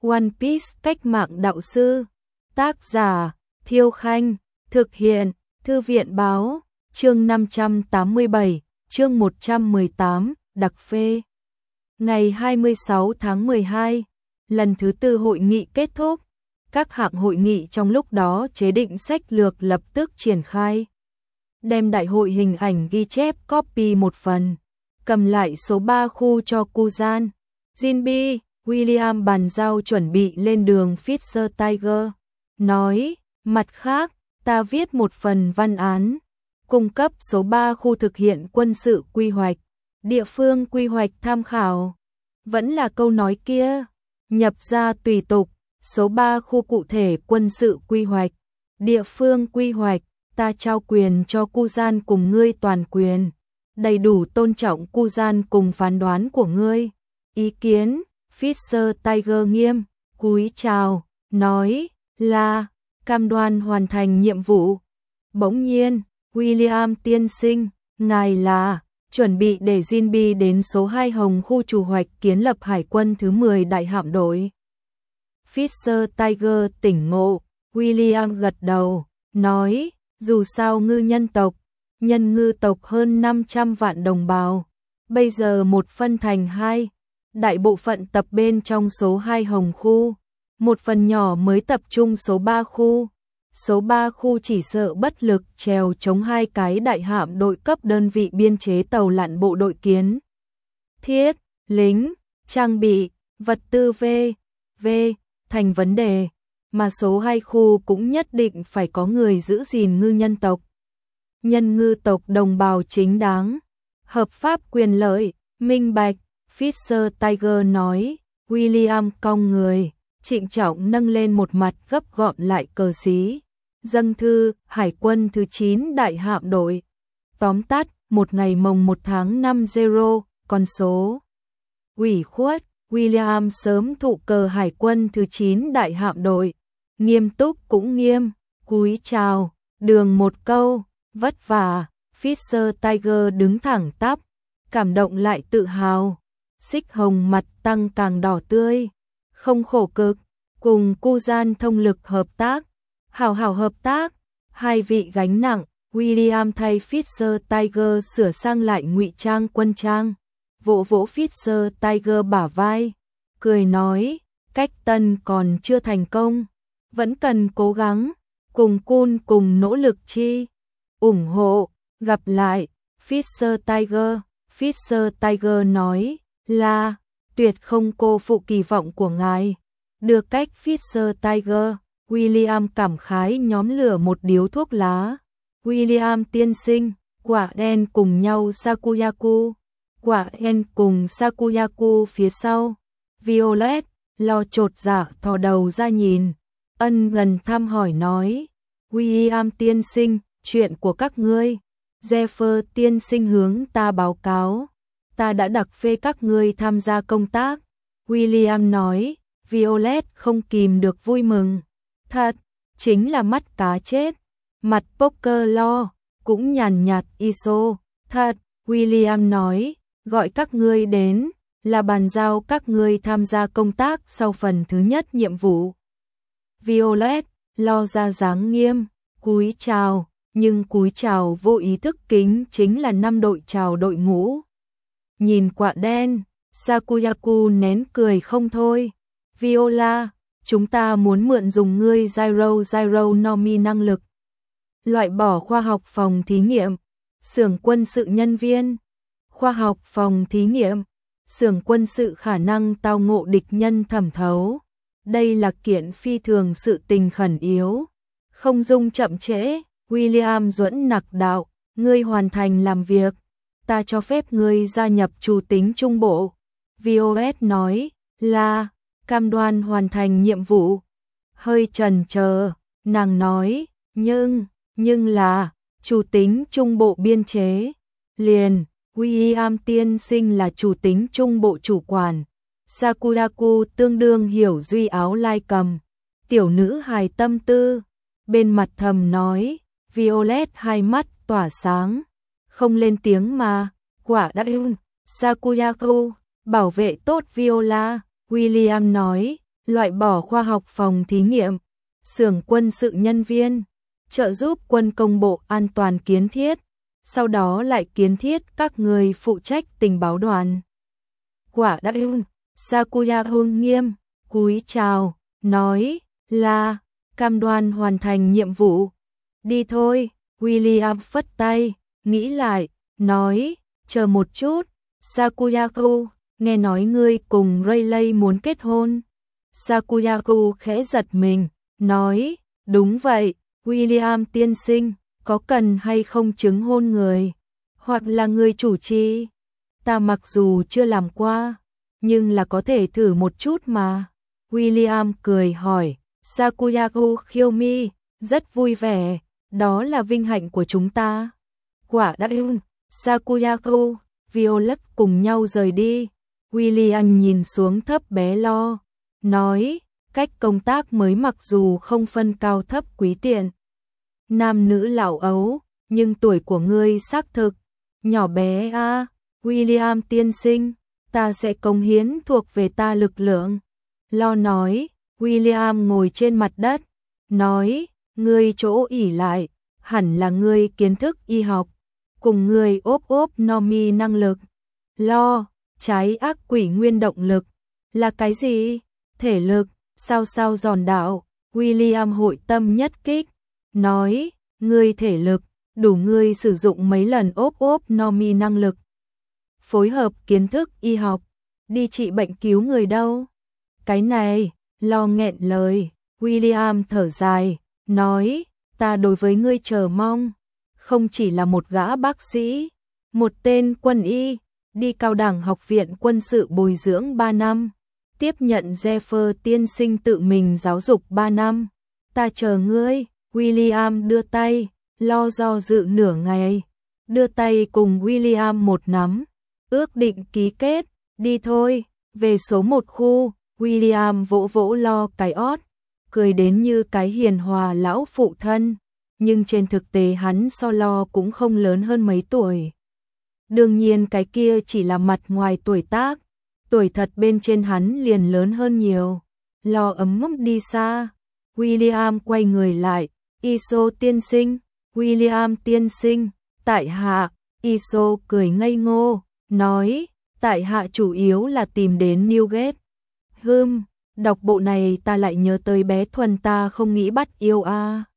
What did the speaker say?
One Piece cách mạng đạo sư. Tác giả Thiêu Khanh. Thực hiện Thư viện báo. Chương 587, chương 118, đặc phê. Ngày 26 tháng 12, lần thứ tư hội nghị kết thúc. Các hạng hội nghị trong lúc đó chế định sách lược lập tức triển khai. Đem đại hội hình ảnh ghi chép copy một phần. Cầm lại số 3 khu cho Kuzan. Jinbe, William bàn giao chuẩn bị lên đường Fisher Tiger. Nói, mặt khác, ta viết một phần văn án. Cung cấp số 3 khu thực hiện quân sự quy hoạch. Địa phương quy hoạch tham khảo. Vẫn là câu nói kia. Nhập ra tùy tục. Số 3 khu cụ thể quân sự quy hoạch. Địa phương quy hoạch. Ta trao quyền cho Kuzan cùng ngươi toàn quyền. Đầy đủ tôn trọng Kuzan cùng phán đoán của ngươi. Ý kiến, Fisher Tiger nghiêm, cúi chào, nói là cam đoan hoàn thành nhiệm vụ. Bỗng nhiên, William tiên sinh, ngài là chuẩn bị để Jinbe đến số 2 Hồng khu chủ hoạch kiến lập hải quân thứ 10 đại hạm đội. Fisher Tiger tỉnh ngộ, William gật đầu, nói, dù sao ngư nhân tộc, nhân ngư tộc hơn 500 vạn đồng bào, bây giờ một phân thành hai, đại bộ phận tập bên trong số 2 Hồng khu, một phần nhỏ mới tập trung số 3 khu. Số 3 khu chỉ sợ bất lực trèo chống hai cái đại hạm đội cấp đơn vị biên chế tàu lặn bộ đội kiến. Thiết, lính, trang bị, vật tư v. thành vấn đề, mà số 2 khu cũng nhất định phải có người giữ gìn ngư nhân tộc. Nhân ngư tộc đồng bào chính đáng, hợp pháp quyền lợi, minh bạch, Fisher Tiger nói, William cong người, trịnh trọng nâng lên một mặt gấp gọn lại cờ xí. Dâng thư, Hải quân thứ 9 đại hạm đội. Tóm tắt, một ngày mồng 1 tháng 5 0, con số. Ủy khuất, William sớm thụ cờ Hải quân thứ 9 đại hạm đội. Nghiêm túc cũng nghiêm, cúi chào, đường một câu, vất vả. Fisher Tiger đứng thẳng tắp, cảm động lại tự hào. Xích hồng mặt tăng càng đỏ tươi, không khổ cực, cùng Kuzan thông lực hợp tác. Hảo hảo hợp tác, hai vị gánh nặng, William thay Fisher Tiger sửa sang lại ngụy trang quân trang, vỗ vỗ Fisher Tiger bả vai, cười nói, cách tân còn chưa thành công, vẫn cần cố gắng, cùng Kun cùng nỗ lực chi, ủng hộ, gặp lại, Fisher Tiger nói, là, tuyệt không cô phụ kỳ vọng của ngài, được cách Fisher Tiger. William cảm khái nhóm lửa một điếu thuốc lá. William tiên sinh, quả đen cùng nhau Sakuyaku. Quả đen cùng Sakuyaku phía sau. Violet, lo chột dạ thò đầu ra nhìn. Ân gần thăm hỏi nói. William tiên sinh, chuyện của các ngươi. Zephyr tiên sinh hướng ta báo cáo. Ta đã đặc phê các ngươi tham gia công tác. William nói. Violet không kìm được vui mừng. Thật, chính là mắt cá chết. Mặt poker lo, cũng nhàn nhạt ISO. Thật, William nói, gọi các ngươi đến, là bàn giao các ngươi tham gia công tác sau phần thứ nhất nhiệm vụ. Violet, lo ra dáng nghiêm, cúi chào, nhưng cúi chào vô ý thức kính chính là 5 đội chào đội ngũ. Nhìn quả đen, Sakuyaku nén cười không thôi. Viola, chúng ta muốn mượn dùng ngươi Gyro Nomi năng lực. Loại bỏ khoa học phòng thí nghiệm, xưởng quân sự nhân viên. Khoa học phòng thí nghiệm, xưởng quân sự khả năng tao ngộ địch nhân thẩm thấu. Đây là kiện phi thường sự tình khẩn yếu. Không dung chậm trễ, William duẫn nặc đạo, ngươi hoàn thành làm việc. Ta cho phép ngươi gia nhập chủ tính trung bộ. Violet nói, là cam đoan hoàn thành nhiệm vụ. Hơi chần chờ, nàng nói, nhưng là, chủ tính trung bộ biên chế. Liền, William tiên sinh là chủ tính trung bộ chủ quản. Sakuraku tương đương hiểu duy áo lai cầm. Tiểu nữ hài tâm tư. Bên mặt thầm nói, Violet hai mắt tỏa sáng. Không lên tiếng mà, quả đã ưng. Sakuraku, bảo vệ tốt Viola. William nói, loại bỏ khoa học phòng thí nghiệm, xưởng quân sự nhân viên, trợ giúp quân công bộ an toàn kiến thiết, sau đó lại kiến thiết các người phụ trách tình báo đoàn. Quả đắc ưng, Sakuya hôn nghiêm, cúi chào, nói là cam đoan hoàn thành nhiệm vụ. Đi thôi, William phất tay, nghĩ lại, nói, chờ một chút, Sakuyaku, nghe nói ngươi cùng Rayleigh muốn kết hôn. Sakuyaku khẽ giật mình, nói, đúng vậy, William tiên sinh, có cần hay không chứng hôn người, hoặc là người chủ trì? Ta mặc dù chưa làm qua, nhưng là có thể thử một chút mà. William cười hỏi, Sakuyaku Kiyomi, rất vui vẻ, đó là vinh hạnh của chúng ta. Quả đắc ưng, Sakuyaku, Violet cùng nhau rời đi. William nhìn xuống thấp bé Lo, nói, cách công tác mới mặc dù không phân cao thấp quý tiện, nam nữ lão ấu, nhưng tuổi của ngươi xác thực nhỏ bé a. William tiên sinh, ta sẽ cống hiến thuộc về ta lực lượng. Lo nói, William ngồi trên mặt đất, nói, ngươi chỗ ỉ lại, hẳn là ngươi kiến thức y học, cùng ngươi ốp Nomi năng lực. Lo, trái ác quỷ nguyên động lực, là cái gì? Thể lực, sao giòn đạo. William hội tâm nhất kích, nói, ngươi thể lực, đủ ngươi sử dụng mấy lần ốp Nomi năng lực. Phối hợp kiến thức y học, đi trị bệnh cứu người đâu. Cái này, Lo nghẹn lời. William thở dài, nói, ta đối với ngươi chờ mong, không chỉ là một gã bác sĩ, một tên quân y, đi cao đẳng học viện quân sự bồi dưỡng 3 năm, tiếp nhận Jeffer tiên sinh tự mình giáo dục 3 năm. Ta chờ ngươi. William đưa tay, Lo do dự nửa ngày, đưa tay cùng William một nắm, ước định ký kết, đi thôi, về số 1 khu. William vỗ vỗ Lo cái ót, cười đến như cái hiền hòa lão phụ thân, nhưng trên thực tế hắn so Lo cũng không lớn hơn mấy tuổi. Đương nhiên cái kia chỉ là mặt ngoài tuổi tác, tuổi thật bên trên hắn liền lớn hơn nhiều. Lo ấm mốc đi xa, William quay người lại, Iso tiên sinh, William tiên sinh, tại hạ. Iso cười ngây ngô, nói, tại hạ chủ yếu là tìm đến Newgate. Đọc bộ này ta lại nhớ tới bé Thuần ta không nghĩ bắt yêu a.